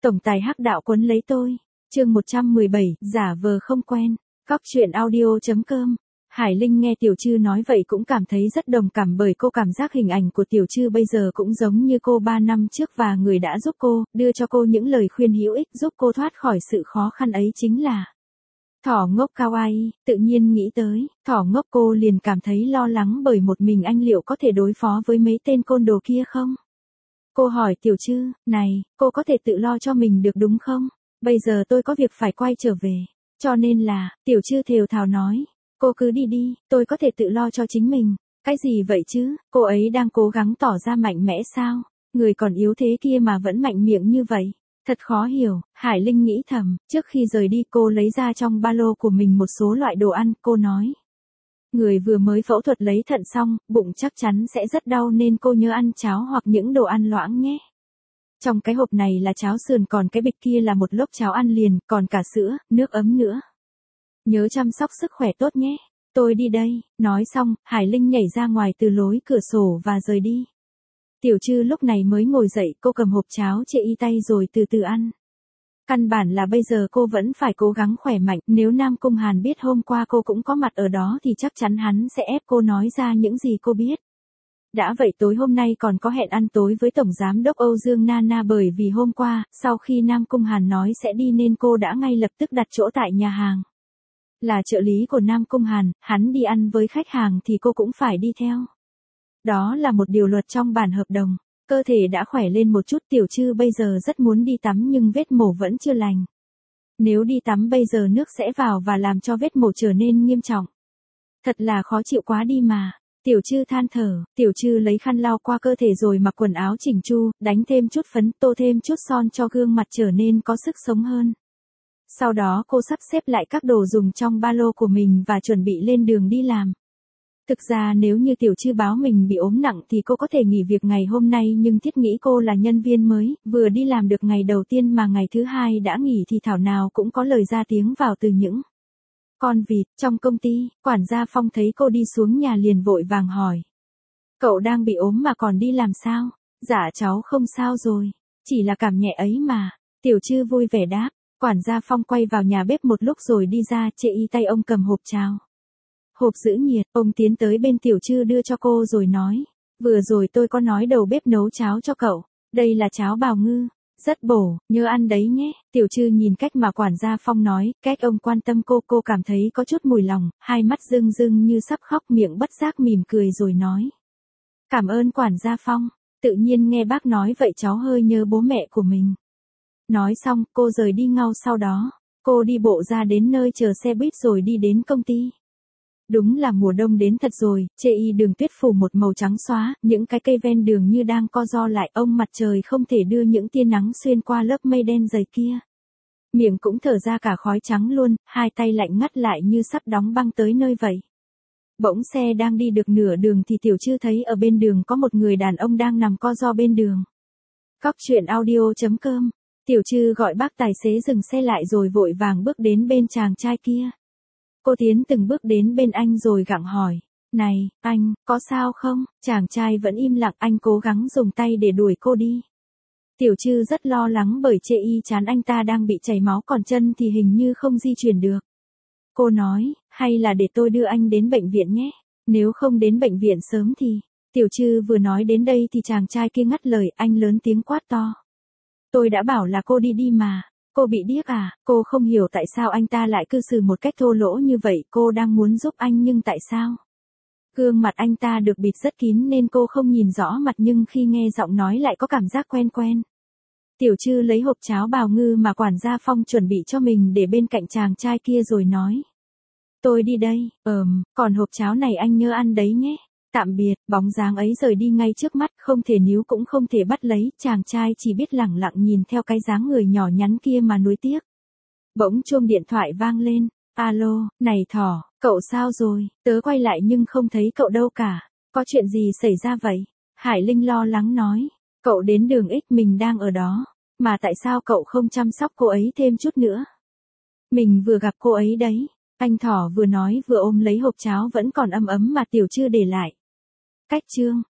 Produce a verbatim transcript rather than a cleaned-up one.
Tổng tài hắc đạo quấn lấy tôi. Chương một trăm mười bảy, giả vờ không quen. Góc truyện audio chấm com. Hải Linh nghe Tiểu Trư nói vậy cũng cảm thấy rất đồng cảm, bởi cô cảm giác hình ảnh của Tiểu Trư bây giờ cũng giống như cô ba năm trước, và người đã giúp cô, đưa cho cô những lời khuyên hữu ích giúp cô thoát khỏi sự khó khăn ấy chính là Thỏ Ngốc Kawaii. Tự nhiên nghĩ tới Thỏ Ngốc, cô liền cảm thấy lo lắng bởi một mình anh liệu có thể đối phó với mấy tên côn đồ kia không? Cô hỏi Tiểu Trư, này, cô có thể tự lo cho mình được đúng không? Bây giờ tôi có việc phải quay trở về. Cho nên là, Tiểu Trư thều thào nói, cô cứ đi đi, tôi có thể tự lo cho chính mình. Cái gì vậy chứ, cô ấy đang cố gắng tỏ ra mạnh mẽ sao? Người còn yếu thế kia mà vẫn mạnh miệng như vậy. Thật khó hiểu, Hải Linh nghĩ thầm. Trước khi rời đi cô lấy ra trong ba lô của mình một số loại đồ ăn, cô nói. Người vừa mới phẫu thuật lấy thận xong, bụng chắc chắn sẽ rất đau nên cô nhớ ăn cháo hoặc những đồ ăn loãng nhé. Trong cái hộp này là cháo sườn, còn cái bịch kia là một lốc cháo ăn liền, còn cả sữa, nước ấm nữa. Nhớ chăm sóc sức khỏe tốt nhé. Tôi đi đây. Nói xong, Hải Linh nhảy ra ngoài từ lối cửa sổ và rời đi. Tiểu Trư lúc này mới ngồi dậy, cô cầm hộp cháo chê y tay rồi từ từ ăn. Căn bản là bây giờ cô vẫn phải cố gắng khỏe mạnh, nếu Nam Cung Hàn biết hôm qua cô cũng có mặt ở đó thì chắc chắn hắn sẽ ép cô nói ra những gì cô biết. Đã vậy tối hôm nay còn có hẹn ăn tối với Tổng Giám đốc Âu Dương Nana, bởi vì hôm qua, sau khi Nam Cung Hàn nói sẽ đi nên cô đã ngay lập tức đặt chỗ tại nhà hàng. Là trợ lý của Nam Cung Hàn, hắn đi ăn với khách hàng thì cô cũng phải đi theo. Đó là một điều luật trong bản hợp đồng. Cơ thể đã khỏe lên một chút, Tiểu Trư bây giờ rất muốn đi tắm nhưng vết mổ vẫn chưa lành. Nếu đi tắm bây giờ nước sẽ vào và làm cho vết mổ trở nên nghiêm trọng. Thật là khó chịu quá đi mà. Tiểu Trư than thở. Tiểu Trư lấy khăn lau qua cơ thể rồi mặc quần áo chỉnh chu, đánh thêm chút phấn, tô thêm chút son cho gương mặt trở nên có sức sống hơn. Sau đó cô sắp xếp lại các đồ dùng trong ba lô của mình và chuẩn bị lên đường đi làm. Thực ra nếu như Tiểu Trư báo mình bị ốm nặng thì cô có thể nghỉ việc ngày hôm nay, nhưng thiết nghĩ cô là nhân viên mới, vừa đi làm được ngày đầu tiên mà ngày thứ hai đã nghỉ thì thảo nào cũng có lời ra tiếng vào từ những con vịt. Trong công ty, quản gia Phong thấy cô đi xuống nhà liền vội vàng hỏi. Cậu đang bị ốm mà còn đi làm sao? Dạ cháu không sao rồi, chỉ là cảm nhẹ ấy mà. Tiểu Trư vui vẻ đáp. Quản gia Phong quay vào nhà bếp một lúc rồi đi ra, chê y tay ông cầm hộp cháo. Hộp giữ nhiệt, ông tiến tới bên Tiểu Trư đưa cho cô rồi nói. Vừa rồi tôi có nói đầu bếp nấu cháo cho cậu. Đây là cháo bào ngư. Rất bổ, nhớ ăn đấy nhé. Tiểu Trư nhìn cách mà quản gia Phong nói, cách ông quan tâm cô, cô cảm thấy có chút mùi lòng, hai mắt rưng rưng như sắp khóc, miệng bất giác mỉm cười rồi nói. Cảm ơn quản gia Phong. Tự nhiên nghe bác nói vậy cháu hơi nhớ bố mẹ của mình. Nói xong, cô rời đi. Ngay sau đó, cô đi bộ ra đến nơi chờ xe buýt rồi đi đến công ty. Đúng là mùa đông đến thật rồi, chê y đường tuyết phủ một màu trắng xóa, những cái cây ven đường như đang co ro lại, ông mặt trời không thể đưa những tia nắng xuyên qua lớp mây đen dày kia. Miệng cũng thở ra cả khói trắng luôn, hai tay lạnh ngắt lại như sắp đóng băng tới nơi vậy. Bỗng xe đang đi được nửa đường thì Tiểu Trư thấy ở bên đường có một người đàn ông đang nằm co ro bên đường. Góc truyện audio chấm com. Tiểu Trư gọi bác tài xế dừng xe lại rồi vội vàng bước đến bên chàng trai kia. Cô tiến từng bước đến bên anh rồi gặng hỏi. Này, anh, có sao không? Chàng trai vẫn im lặng, anh cố gắng dùng tay để đuổi cô đi. Tiểu Trư rất lo lắng bởi chê y chán anh ta đang bị chảy máu, còn chân thì hình như không di chuyển được. Cô nói, hay là để tôi đưa anh đến bệnh viện nhé. Nếu không đến bệnh viện sớm thì... Tiểu Trư vừa nói đến đây thì chàng trai kia ngắt lời, anh lớn tiếng quát to. Tôi đã bảo là cô đi đi mà. Cô bị điếc à? Cô không hiểu tại sao anh ta lại cư xử một cách thô lỗ như vậy. Cô đang muốn giúp anh nhưng tại sao? Gương mặt anh ta được bịt rất kín nên cô không nhìn rõ mặt, nhưng khi nghe giọng nói lại có cảm giác quen quen. Tiểu Trư lấy hộp cháo bào ngư mà quản gia Phong chuẩn bị cho mình để bên cạnh chàng trai kia rồi nói. Tôi đi đây. Ờm, còn hộp cháo này anh nhớ ăn đấy nhé. Tạm biệt. Bóng dáng ấy rời đi ngay trước mắt, không thể níu cũng không thể bắt lấy, chàng trai chỉ biết lẳng lặng nhìn theo cái dáng người nhỏ nhắn kia mà nuối tiếc. Bỗng chuông điện thoại vang lên. Alo, này Thỏ, cậu sao rồi? Tớ quay lại nhưng không thấy cậu đâu cả. Có chuyện gì xảy ra vậy? Hải Linh lo lắng nói. Cậu đến đường X, mình đang ở đó. Mà tại sao cậu không chăm sóc cô ấy thêm chút nữa? Mình vừa gặp cô ấy đấy. Anh Thỏ vừa nói vừa ôm lấy hộp cháo vẫn còn ấm ấm mà Tiểu Trư để lại. Cách chương